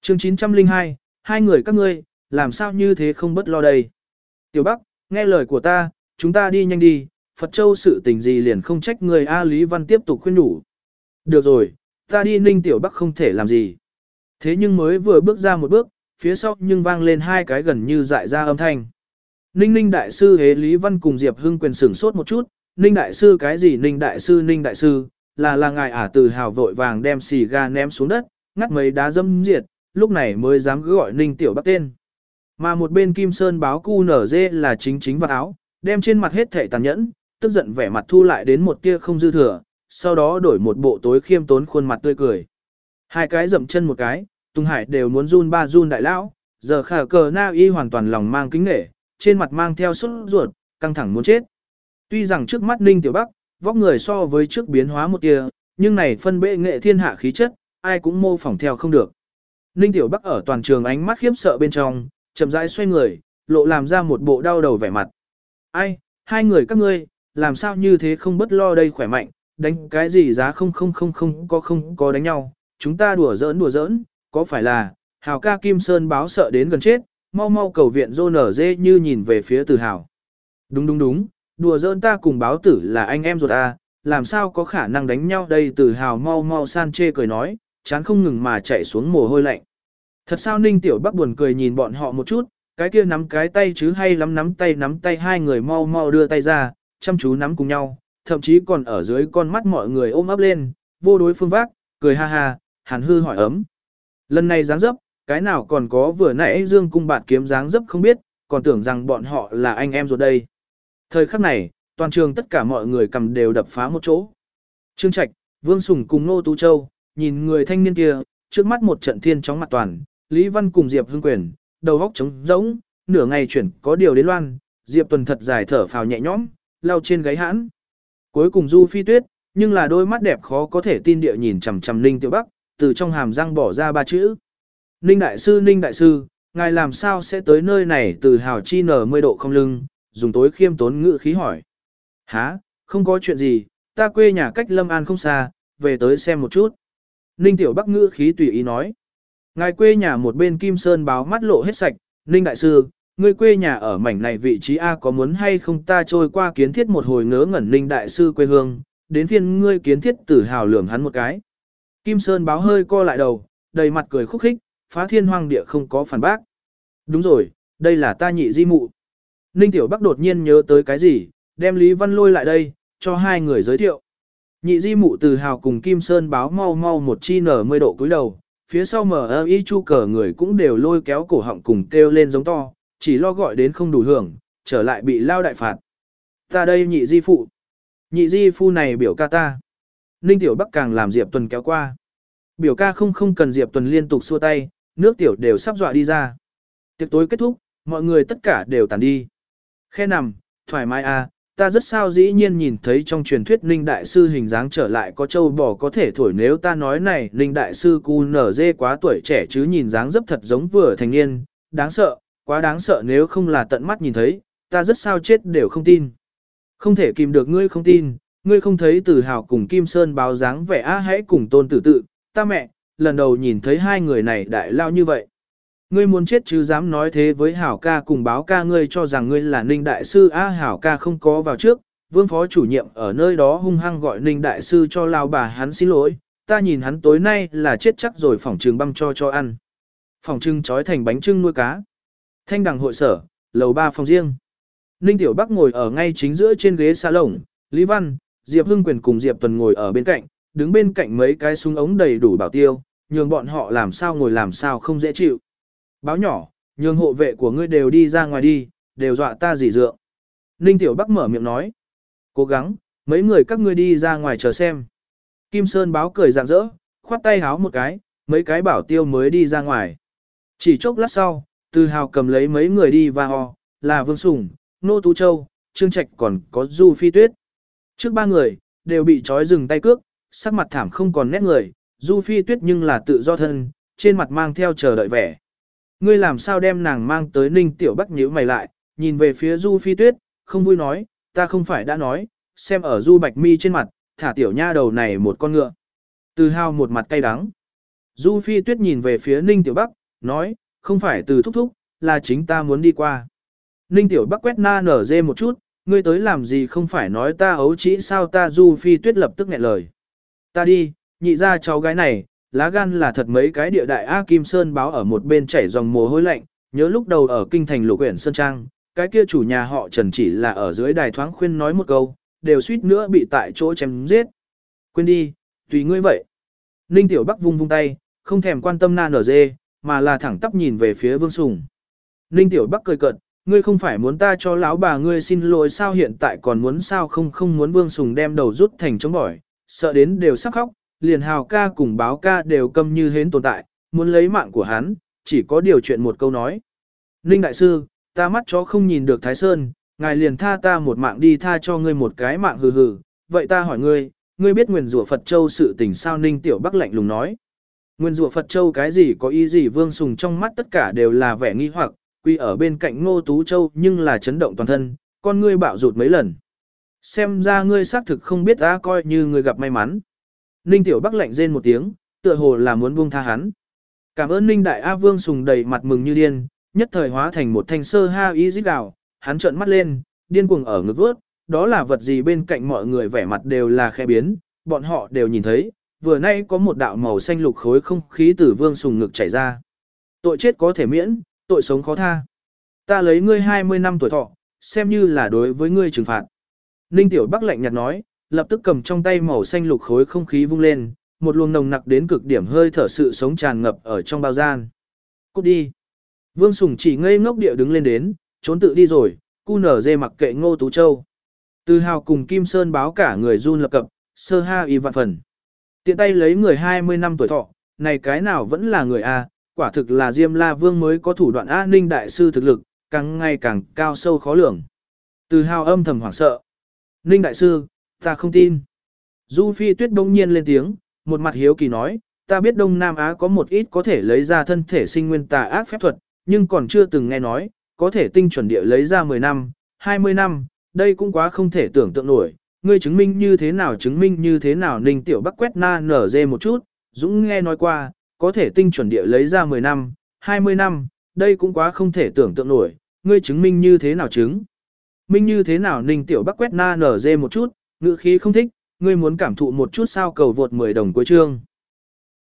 Chương 902, hai người các ngươi, làm sao như thế không bất lo đây. Tiểu Bắc, nghe lời của ta, chúng ta đi nhanh đi, Phật Châu sự tình gì liền không trách người A Lý Văn tiếp tục khuyên nhủ. Được rồi, ta đi Ninh Tiểu Bắc không thể làm gì. Thế nhưng mới vừa bước ra một bước, phía sau nhưng vang lên hai cái gần như dại ra âm thanh. Ninh Ninh Đại Sư hế Lý Văn cùng Diệp Hưng quyền sửng sốt một chút, Ninh Đại Sư cái gì Ninh Đại Sư, là ngài Từ Hào vội vàng đem xì ga ném xuống đất, ngắt mấy đá dâm diệt, lúc này mới dám gọi Ninh Tiểu Bắc tên. Mà một bên Kim Sơn báo cu nở dê là chính vào áo, đem trên mặt hết thảy tàn nhẫn, tức giận vẻ mặt thu lại đến một tia không dư thừa, sau đó đổi một bộ tối khiêm tốn khuôn mặt tươi cười. Hai cái dậm chân một cái, Tùng Hải đều muốn run ba run đại lão, giờ khả cờ na y hoàn toàn lòng mang kính nể, trên mặt mang theo sốt ruột, căng thẳng muốn chết. Tuy rằng trước mắt Ninh Tiểu Bắc, vóc người so với trước biến hóa một tia, nhưng này phân bệ nghệ thiên hạ khí chất, ai cũng mô phỏng theo không được. Ninh Tiểu Bắc ở toàn trường ánh mắt khiếp sợ bên trong, chậm rãi xoay người, lộ làm ra một bộ đau đầu vẻ mặt. Ai, hai người các ngươi, làm sao như thế không bất lo đây khỏe mạnh, đánh cái gì giá không có đánh nhau, chúng ta đùa giỡn, có phải là, Hào ca Kim Sơn báo sợ đến gần chết, mau cầu viện rô nở dê như nhìn về phía Từ Hào. Đúng, đùa giỡn ta cùng báo tử là anh em ruột à, làm sao có khả năng đánh nhau đây. Từ Hào mau san chê cười nói, chán không ngừng mà chạy xuống mồ hôi lạnh. Thật sao Ninh Tiểu Bắc buồn cười nhìn bọn họ một chút, cái kia nắm cái tay chứ hay lắm nắm tay hai người mau đưa tay ra, chăm chú nắm cùng nhau, thậm chí còn ở dưới con mắt mọi người ôm ấp lên, vô đối phương vác, cười ha ha, Hàn Hư hỏi ấm. Lần này dáng dấp, cái nào còn có vừa nãy Dương Cung Bạt Kiếm dáng dấp không biết, còn tưởng rằng bọn họ là anh em rồi đây. Thời khắc này, toàn trường tất cả mọi người cầm đều đập phá một chỗ. Trương Trạch, Vương Sùng cùng Nô Tú Châu, nhìn người thanh niên kia, trước mắt một trận thiên chóng mặt toàn, Lý Văn cùng Diệp Hưng Quyền, đầu góc trống rỗng, nửa ngày chuyển có điều đến loan, Diệp Tuần thật dài thở phào nhẹ nhõm, lau trên gáy hãn. Cuối cùng Du Phi Tuyết, nhưng là đôi mắt đẹp khó có thể tin địa nhìn chằm chằm Ninh Tiểu Bắc, từ trong hàm răng bỏ ra ba chữ. Ninh Đại Sư, ngài làm sao sẽ tới nơi này? Từ Hào chi nở 10 độ không lưng, dùng tối khiêm tốn ngữ khí hỏi. Hả, không có chuyện gì, ta quê nhà cách Lâm An không xa, về tới xem một chút. Ninh Tiểu Bắc ngữ khí tùy ý nói. Ngài quê nhà một bên Kim Sơn báo mắt lộ hết sạch, Ninh Đại Sư, ngươi quê nhà ở mảnh này vị trí A có muốn hay không ta trôi qua kiến thiết một hồi ngớ ngẩn. Ninh Đại Sư quê hương, đến phiên ngươi kiến thiết. Tử Hào lườm hắn một cái. Kim Sơn báo hơi co lại đầu, đầy mặt cười khúc khích, phá thiên hoang địa không có phản bác. Đúng rồi, đây là ta nhị di mụ. Ninh Tiểu Bắc đột nhiên nhớ tới cái gì, đem Lý Văn lôi lại đây, cho hai người giới thiệu. Nhị di mụ Từ Hào cùng Kim Sơn báo mau một chi nở 10 độ cúi đầu, phía sau mở y chu cờ người cũng đều lôi kéo cổ họng cùng kêu lên giống to, chỉ lo gọi đến không đủ hưởng, trở lại bị lao đại phạt. Ta đây nhị di phụ. Nhị di phu này biểu ca ta. Ninh Tiểu Bắc càng làm Diệp Tuần kéo qua. Biểu ca không cần. Diệp Tuần liên tục xua tay, nước tiểu đều sắp dọa đi ra. Tiệc tối kết thúc, mọi người tất cả đều tàn đi. Khe nằm, thoải mái à, ta rất sao dĩ nhiên nhìn thấy trong truyền thuyết Ninh Đại Sư hình dáng trở lại có châu bò có thể thổi. Nếu ta nói này Ninh Đại Sư cu nở dê quá tuổi trẻ chứ nhìn dáng dấp thật giống vừa thành niên, đáng sợ, quá đáng sợ. Nếu không là tận mắt nhìn thấy, ta rất sao chết đều không tin. Không thể kìm được ngươi không tin, ngươi không thấy Từ Hào cùng Kim Sơn báo dáng vẻ hãy cùng Tôn Tử Tự, ta mẹ, lần đầu nhìn thấy hai người này đại lao như vậy. Ngươi muốn chết chứ dám nói thế với Hảo ca cùng báo ca, ngươi cho rằng ngươi là Ninh Đại Sư. Hảo ca không có vào trước, Vương phó chủ nhiệm ở nơi đó hung hăng gọi Ninh Đại Sư cho lao bà hắn xin lỗi, ta nhìn hắn tối nay là chết chắc rồi, phỏng trừng băm cho ăn. Phỏng trừng trói thành bánh trưng nuôi cá. Thanh Đằng hội sở, lầu 3 phòng riêng. Ninh Tiểu Bắc ngồi ở ngay chính giữa trên ghế salon, Lý Văn, Diệp Hưng Quyền cùng Diệp Tuần ngồi ở bên cạnh, đứng bên cạnh mấy cái súng ống đầy đủ bảo tiêu, nhường bọn họ làm sao ngồi làm sao không dễ chịu. Báo nhỏ, nhường hộ vệ của ngươi đều đi ra ngoài đi, đều dọa ta gì dượng. Ninh Tiểu Bắc mở miệng nói. Cố gắng, mấy người các ngươi đi ra ngoài chờ xem. Kim Sơn báo cười rạng rỡ, khoát tay háo một cái, mấy cái bảo tiêu mới đi ra ngoài. Chỉ chốc lát sau, Từ Hào cầm lấy mấy người đi và ho, là Vương Sùng, Nô Tú Châu, Trương Trạch còn có Du Phi Tuyết. Trước ba người, đều bị trói dừng tay cước, sắc mặt thảm không còn nét người, Du Phi Tuyết nhưng là tự do thân, trên mặt mang theo chờ đợi vẻ. Ngươi làm sao đem nàng mang tới? Ninh Tiểu Bắc nhíu mày lại, nhìn về phía Du Phi Tuyết, không vui nói, ta không phải đã nói, xem ở Du Bạch Mi trên mặt, thả tiểu nha đầu này một con ngựa. Từ Hào một mặt cay đắng. Du Phi Tuyết nhìn về phía Ninh Tiểu Bắc, nói, không phải từ thúc thúc, là chính ta muốn đi qua. Ninh Tiểu Bắc quét na nở dê một chút, ngươi tới làm gì không phải nói ta ấu trĩ sao ta Du Phi Tuyết lập tức nghẹn lời. Ta đi, nhị ra cháu gái này, lá gan là thật mấy cái địa đại A Kim Sơn báo ở một bên chảy dòng mồ hôi lạnh, nhớ lúc đầu ở kinh thành Lục huyện Sơn Trang, cái kia chủ nhà họ Trần chỉ là ở dưới đài thoáng khuyên nói một câu, đều suýt nữa bị tại chỗ chém giết. Quên đi, tùy ngươi vậy. Ninh Tiểu Bắc vung vung tay, không thèm quan tâm na nở dê, mà là thẳng tắp nhìn về phía Vương Sùng. Ninh Tiểu Bắc cười cợt, ngươi không phải muốn ta cho lão bà ngươi xin lỗi sao hiện tại còn muốn sao không muốn Vương Sùng đem đầu rút thành chống bỏi, sợ đến đều sắp khóc, liền Hào ca cùng Báo ca đều câm như hến tồn tại, muốn lấy mạng của hắn, chỉ có điều chuyện một câu nói. Ninh đại sư, ta mắt chó không nhìn được Thái Sơn, ngài liền tha ta một mạng đi tha cho ngươi một cái mạng hừ hừ, vậy ta hỏi ngươi biết nguyền rủa Phật Châu sự tình sao Ninh Tiểu Bắc lạnh lùng nói. Nguyền rủa Phật Châu cái gì có ý gì Vương Sùng trong mắt tất cả đều là vẻ nghi hoặc, quy ở bên cạnh Ngô Tú Châu nhưng là chấn động toàn thân, con ngươi bạo rụt mấy lần. Xem ra ngươi xác thực không biết ta coi như ngươi gặp may mắn. Ninh Tiểu Bắc lạnh rên một tiếng, tựa hồ là muốn buông tha hắn. Cảm ơn Ninh Đại A Vương Sùng đầy mặt mừng như điên, nhất thời hóa thành một thanh sơ ha y rít gào, hắn trợn mắt lên, điên cuồng ở ngực vớt, đó là vật gì bên cạnh mọi người vẻ mặt đều là khẽ biến, bọn họ đều nhìn thấy, vừa nay có một đạo màu xanh lục khối không khí từ Vương Sùng ngực chảy ra. Tội chết có thể miễn, tội sống khó tha. Ta lấy ngươi 20 năm tuổi thọ, xem như là đối với ngươi trừng phạt. Ninh Tiểu Bắc lạnh nhạt nói, lập tức cầm trong tay màu xanh lục khối không khí vung lên, một luồng nồng nặc đến cực điểm hơi thở sự sống tràn ngập ở trong bao gian. Cút đi. Vương Sùng chỉ ngây ngốc địa đứng lên đến, trốn tự đi rồi, cu nở dê mặc kệ Ngô Tú Châu. Từ Hào cùng Kim Sơn báo cả người run lập cập, sơ ha y vạn phần. Tiện tay lấy người 20 năm tuổi thọ, này cái nào vẫn là người A, quả thực là Diêm La Vương mới có thủ đoạn A Ninh đại sư thực lực, càng ngày càng cao sâu khó lường. Từ Hào âm thầm hoảng sợ. Ninh đại sư, ta không tin. Du Phi Tuyết bỗng nhiên lên tiếng, một mặt hiếu kỳ nói, ta biết Đông Nam Á có một ít có thể lấy ra thân thể sinh nguyên tà ác phép thuật, nhưng còn chưa từng nghe nói, có thể tinh chuẩn địa lấy ra 10 năm, 20 năm, đây cũng quá không thể tưởng tượng nổi. Ngươi chứng minh như thế nào Ninh Tiểu Bắc quét na nở dê một chút, Dũng nghe nói qua, có thể tinh chuẩn địa lấy ra 10 năm, 20 năm, đây cũng quá không thể tưởng tượng nổi, ngươi chứng minh như thế nào chứng? Minh như thế nào Ninh Tiểu Bắc quét na nở dê một chút, ngữ khí không thích, ngươi muốn cảm thụ một chút sao cầu vượt 10 đồng cuối chương.